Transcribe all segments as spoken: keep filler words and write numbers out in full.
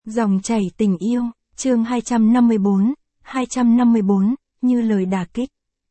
Dòng chảy tình yêu, chương hai trăm năm mươi bốn, hai trăm năm mươi bốn, như lời đả kích.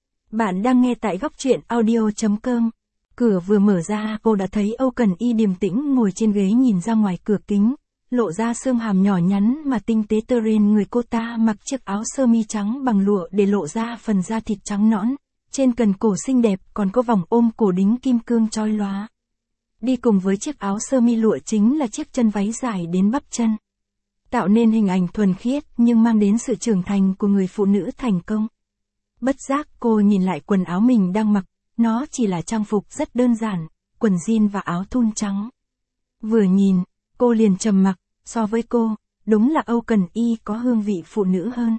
Bạn đang nghe tại góc truyện audio chấm com. Cửa vừa mở ra, cô đã thấy Âu Cần Y điềm tĩnh ngồi trên ghế nhìn ra ngoài cửa kính, lộ ra xương hàm nhỏ nhắn mà tinh tế tơ trên người cô ta, mặc chiếc áo sơ mi trắng bằng lụa để lộ ra phần da thịt trắng nõn, trên cần cổ xinh đẹp còn có vòng ôm cổ đính kim cương chói lóa. Đi cùng với chiếc áo sơ mi lụa chính là chiếc chân váy dài đến bắp chân, tạo nên hình ảnh thuần khiết nhưng mang đến sự trưởng thành của người phụ nữ thành công. Bất giác cô nhìn lại quần áo mình đang mặc, nó chỉ là trang phục rất đơn giản, quần jean và áo thun trắng. Vừa nhìn, cô liền trầm mặc, so với cô, đúng là Âu Cần Y có hương vị phụ nữ hơn.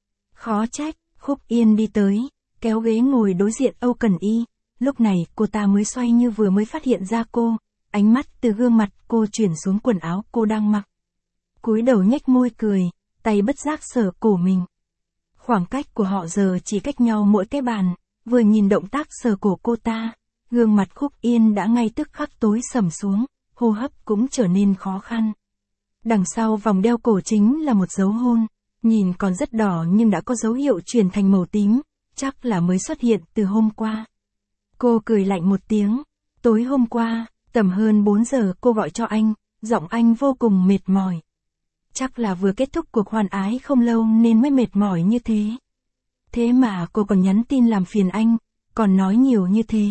Khó trách, Khúc Yên đi tới, kéo ghế ngồi đối diện Âu Cần Y, lúc này cô ta mới xoay như vừa mới phát hiện ra cô, ánh mắt từ gương mặt cô chuyển xuống quần áo cô đang mặc. Cúi đầu nhếch môi cười, tay bất giác sờ cổ mình. Khoảng cách của họ giờ chỉ cách nhau mỗi cái bàn, vừa nhìn động tác sờ cổ cô ta, gương mặt Khúc Yên đã ngay tức khắc tối sầm xuống, hô hấp cũng trở nên khó khăn. Đằng sau vòng đeo cổ chính là một dấu hôn, nhìn còn rất đỏ nhưng đã có dấu hiệu chuyển thành màu tím, chắc là mới xuất hiện từ hôm qua. Cô cười lạnh một tiếng, tối hôm qua, tầm hơn bốn giờ cô gọi cho anh, giọng anh vô cùng mệt mỏi. Chắc là vừa kết thúc cuộc hoan ái không lâu nên mới mệt mỏi như thế. Thế mà cô còn nhắn tin làm phiền anh, còn nói nhiều như thế.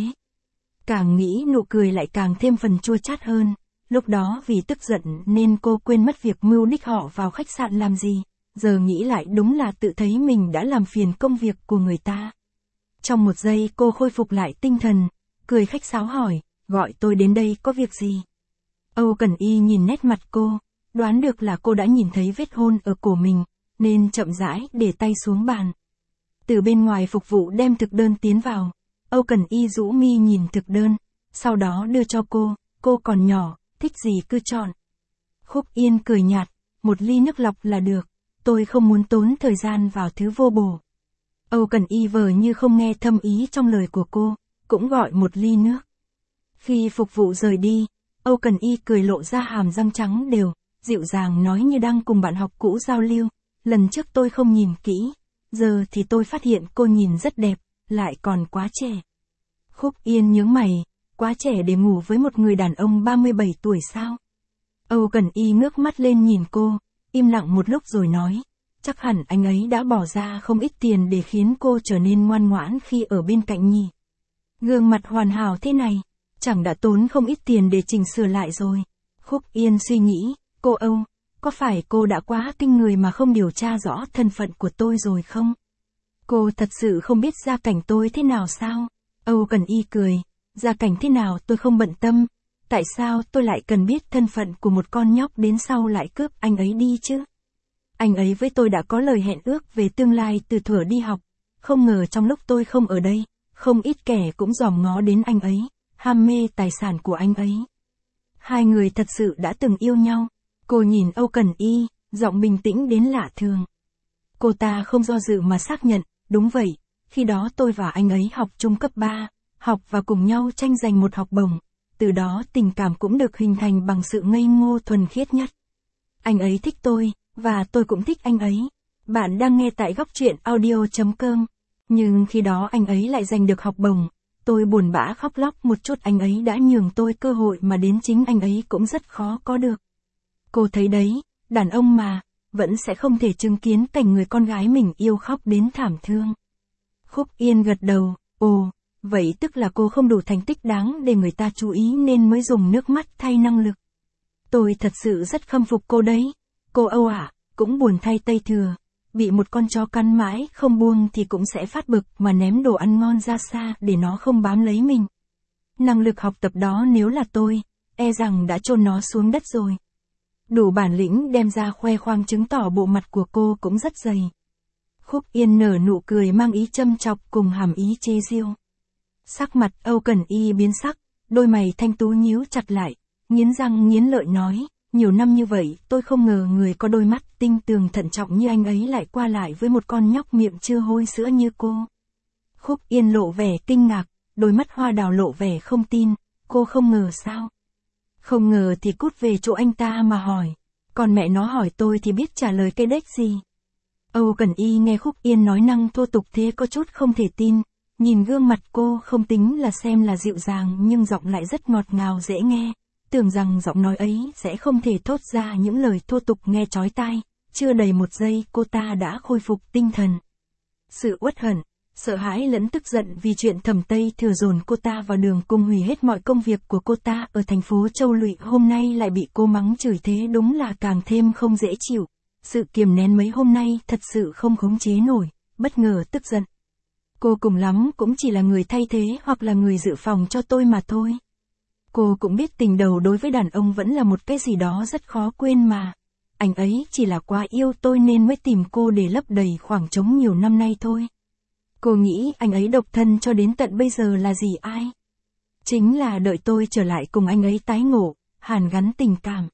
Càng nghĩ nụ cười lại càng thêm phần chua chát hơn. Lúc đó vì tức giận nên cô quên mất việc mưu đích họ vào khách sạn làm gì. Giờ nghĩ lại đúng là tự thấy mình đã làm phiền công việc của người ta. Trong một giây cô khôi phục lại tinh thần, cười khách sáo hỏi, gọi tôi đến đây có việc gì? Âu Cần Y nhìn nét mặt cô, đoán được là cô đã nhìn thấy vết hôn ở cổ mình, nên chậm rãi để tay xuống bàn. Từ bên ngoài phục vụ đem thực đơn tiến vào, Âu Cần Y rũ mi nhìn thực đơn, sau đó đưa cho cô, cô còn nhỏ, thích gì cứ chọn. Khúc Yên cười nhạt, một ly nước lọc là được, tôi không muốn tốn thời gian vào thứ vô bổ. Âu Cần Y vờ như không nghe thâm ý trong lời của cô, cũng gọi một ly nước. Khi phục vụ rời đi, Âu Cần Y cười lộ ra hàm răng trắng đều, dịu dàng nói như đang cùng bạn học cũ giao lưu, lần trước tôi không nhìn kỹ, giờ thì tôi phát hiện cô nhìn rất đẹp, lại còn quá trẻ. Khúc Yên nhướng mày, quá trẻ để ngủ với một người đàn ông ba mươi bảy tuổi sao? Âu Cần Y ngước mắt lên nhìn cô, im lặng một lúc rồi nói, chắc hẳn anh ấy đã bỏ ra không ít tiền để khiến cô trở nên ngoan ngoãn khi ở bên cạnh nhỉ. Gương mặt hoàn hảo thế này, chẳng đã tốn không ít tiền để chỉnh sửa lại rồi. Khúc Yên suy nghĩ, cô Âu, có phải cô đã quá kinh người mà không điều tra rõ thân phận của tôi rồi không? Cô thật sự không biết gia cảnh tôi thế nào sao? Âu Cần Y cười, gia cảnh thế nào tôi không bận tâm, tại sao tôi lại cần biết thân phận của một con nhóc đến sau lại cướp anh ấy đi chứ? Anh ấy với tôi đã có lời hẹn ước về tương lai từ thuở đi học, không ngờ trong lúc tôi không ở đây, không ít kẻ cũng dòm ngó đến anh ấy, ham mê tài sản của anh ấy. Hai người thật sự đã từng yêu nhau. Cô nhìn Âu Cần Y, giọng bình tĩnh đến lạ thường. Cô ta không do dự mà xác nhận, đúng vậy, khi đó tôi và anh ấy học chung cấp ba, học và cùng nhau tranh giành một học bổng, từ đó tình cảm cũng được hình thành bằng sự ngây ngô thuần khiết nhất. Anh ấy thích tôi, và tôi cũng thích anh ấy. Bạn đang nghe tại góc truyện audio chấm com. Nhưng khi đó anh ấy lại giành được học bổng, tôi buồn bã khóc lóc một chút, anh ấy đã nhường tôi cơ hội mà đến chính anh ấy cũng rất khó có được. Cô thấy đấy, đàn ông mà, vẫn sẽ không thể chứng kiến cảnh người con gái mình yêu khóc đến thảm thương. Khúc Yên gật đầu, ồ, vậy tức là cô không đủ thành tích đáng để người ta chú ý nên mới dùng nước mắt thay năng lực. Tôi thật sự rất khâm phục cô đấy. Cô Âu ạ, cũng buồn thay Tây Thừa, bị một con chó cắn mãi không buông thì cũng sẽ phát bực mà ném đồ ăn ngon ra xa để nó không bám lấy mình. Năng lực học tập đó nếu là tôi, e rằng đã chôn nó xuống đất rồi. Đủ bản lĩnh đem ra khoe khoang chứng tỏ bộ mặt của cô cũng rất dày. Khúc Yên nở nụ cười mang ý châm chọc cùng hàm ý chế giễu. Sắc mặt Âu Cần Y biến sắc, đôi mày thanh tú nhíu chặt lại, nghiến răng nghiến lợi nói, nhiều năm như vậy tôi không ngờ người có đôi mắt tinh tường thận trọng như anh ấy lại qua lại với một con nhóc miệng chưa hôi sữa như cô. Khúc Yên lộ vẻ kinh ngạc, đôi mắt hoa đào lộ vẻ không tin, cô không ngờ sao? Không ngờ thì cút về chỗ anh ta mà hỏi. Còn mẹ nó hỏi tôi thì biết trả lời cái đếch gì. Âu Cần Y nghe Khúc Yên nói năng thô tục thế có chút không thể tin, nhìn gương mặt cô không tính là xem là dịu dàng nhưng giọng lại rất ngọt ngào dễ nghe, tưởng rằng giọng nói ấy sẽ không thể thốt ra những lời thô tục nghe chói tai, chưa đầy một giây cô ta đã khôi phục tinh thần. Sự uất hận, sợ hãi lẫn tức giận vì chuyện Thẩm Tây Thừa dồn cô ta vào đường cùng hủy hết mọi công việc của cô ta ở thành phố Châu Lụy hôm nay lại bị cô mắng chửi thế đúng là càng thêm không dễ chịu. Sự kiềm nén mấy hôm nay thật sự không khống chế nổi, bất ngờ tức giận. Cô cùng lắm cũng chỉ là người thay thế hoặc là người dự phòng cho tôi mà thôi. Cô cũng biết tình đầu đối với đàn ông vẫn là một cái gì đó rất khó quên mà. Anh ấy chỉ là quá yêu tôi nên mới tìm cô để lấp đầy khoảng trống nhiều năm nay thôi. Cô nghĩ anh ấy độc thân cho đến tận bây giờ là gì ai? Chính là đợi tôi trở lại cùng anh ấy tái ngộ, hàn gắn tình cảm.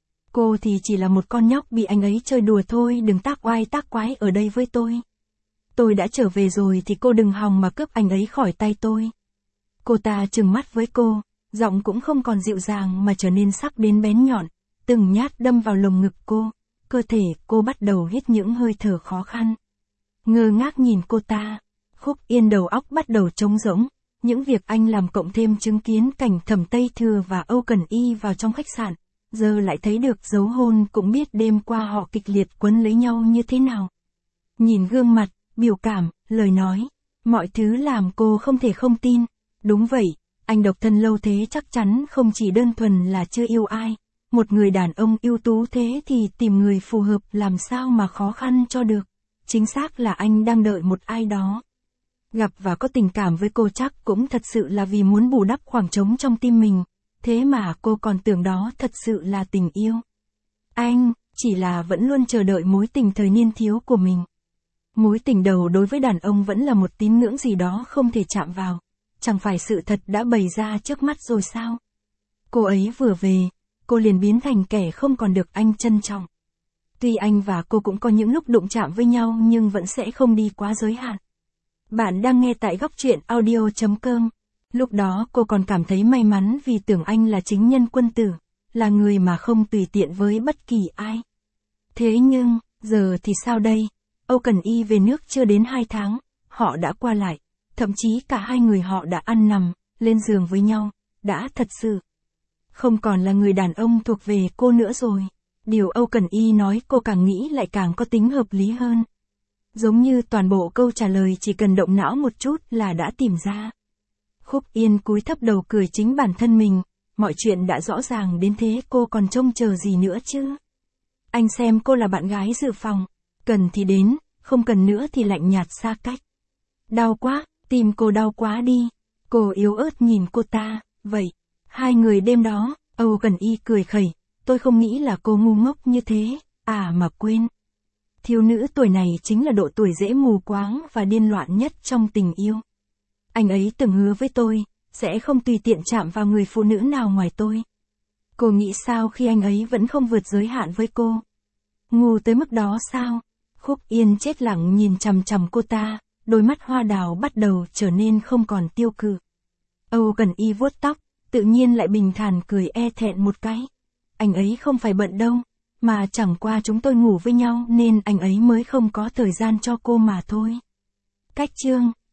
Cô thì chỉ là một con nhóc bị anh ấy chơi đùa thôi, đừng tác oai tác quái ở đây với tôi. Tôi đã trở về rồi thì cô đừng hòng mà cướp anh ấy khỏi tay tôi. Cô ta trừng mắt với cô, giọng cũng không còn dịu dàng mà trở nên sắc đến bén nhọn, từng nhát đâm vào lồng ngực cô, cơ thể cô bắt đầu hít những hơi thở khó khăn. Ngơ ngác nhìn cô ta, Khúc Yên đầu óc bắt đầu trống rỗng, những việc anh làm cộng thêm chứng kiến cảnh Thẩm Tây Thừa và Âu Cần Y vào trong khách sạn, giờ lại thấy được dấu hôn cũng biết đêm qua họ kịch liệt quấn lấy nhau như thế nào. Nhìn gương mặt, biểu cảm, lời nói, mọi thứ làm cô không thể không tin, đúng vậy, anh độc thân lâu thế chắc chắn không chỉ đơn thuần là chưa yêu ai, một người đàn ông ưu tú thế thì tìm người phù hợp làm sao mà khó khăn cho được, chính xác là anh đang đợi một ai đó. Gặp và có tình cảm với cô chắc cũng thật sự là vì muốn bù đắp khoảng trống trong tim mình, thế mà cô còn tưởng đó thật sự là tình yêu. Anh, chỉ là vẫn luôn chờ đợi mối tình thời niên thiếu của mình. Mối tình đầu đối với đàn ông vẫn là một tín ngưỡng gì đó không thể chạm vào, chẳng phải sự thật đã bày ra trước mắt rồi sao? Cô ấy vừa về, cô liền biến thành kẻ không còn được anh trân trọng. Tuy anh và cô cũng có những lúc đụng chạm với nhau nhưng vẫn sẽ không đi quá giới hạn. Bạn đang nghe tại góc truyện audio chấm com. Lúc đó cô còn cảm thấy may mắn vì tưởng anh là chính nhân quân tử, là người mà không tùy tiện với bất kỳ ai. Thế nhưng, giờ thì sao đây? Âu Cần Y về nước chưa đến hai tháng, họ đã qua lại, thậm chí cả hai người họ đã ăn nằm, lên giường với nhau, đã thật sự không còn là người đàn ông thuộc về cô nữa rồi. Điều Âu Cần Y nói cô càng nghĩ lại càng có tính hợp lý hơn. Giống như toàn bộ câu trả lời chỉ cần động não một chút là đã tìm ra. Khúc Yên cúi thấp đầu cười chính bản thân mình, mọi chuyện đã rõ ràng đến thế cô còn trông chờ gì nữa chứ. Anh xem cô là bạn gái dự phòng, cần thì đến, không cần nữa thì lạnh nhạt xa cách. Đau quá, tim cô đau quá đi. Cô yếu ớt nhìn cô ta, vậy, hai người đêm đó, Âu Cần Y cười khẩy, tôi không nghĩ là cô ngu ngốc như thế, à mà quên. Thiếu nữ tuổi này chính là độ tuổi dễ mù quáng và điên loạn nhất trong tình yêu. Anh ấy từng hứa với tôi, sẽ không tùy tiện chạm vào người phụ nữ nào ngoài tôi. Cô nghĩ sao khi anh ấy vẫn không vượt giới hạn với cô? Ngu tới mức đó sao? Khúc Yên chết lặng nhìn chằm chằm cô ta, đôi mắt hoa đào bắt đầu trở nên không còn tiêu cự. Âu Cần Y vuốt tóc, tự nhiên lại bình thản cười e thẹn một cái. Anh ấy không phải bận đâu, mà chẳng qua chúng tôi ngủ với nhau nên anh ấy mới không có thời gian cho cô mà thôi. Cách chương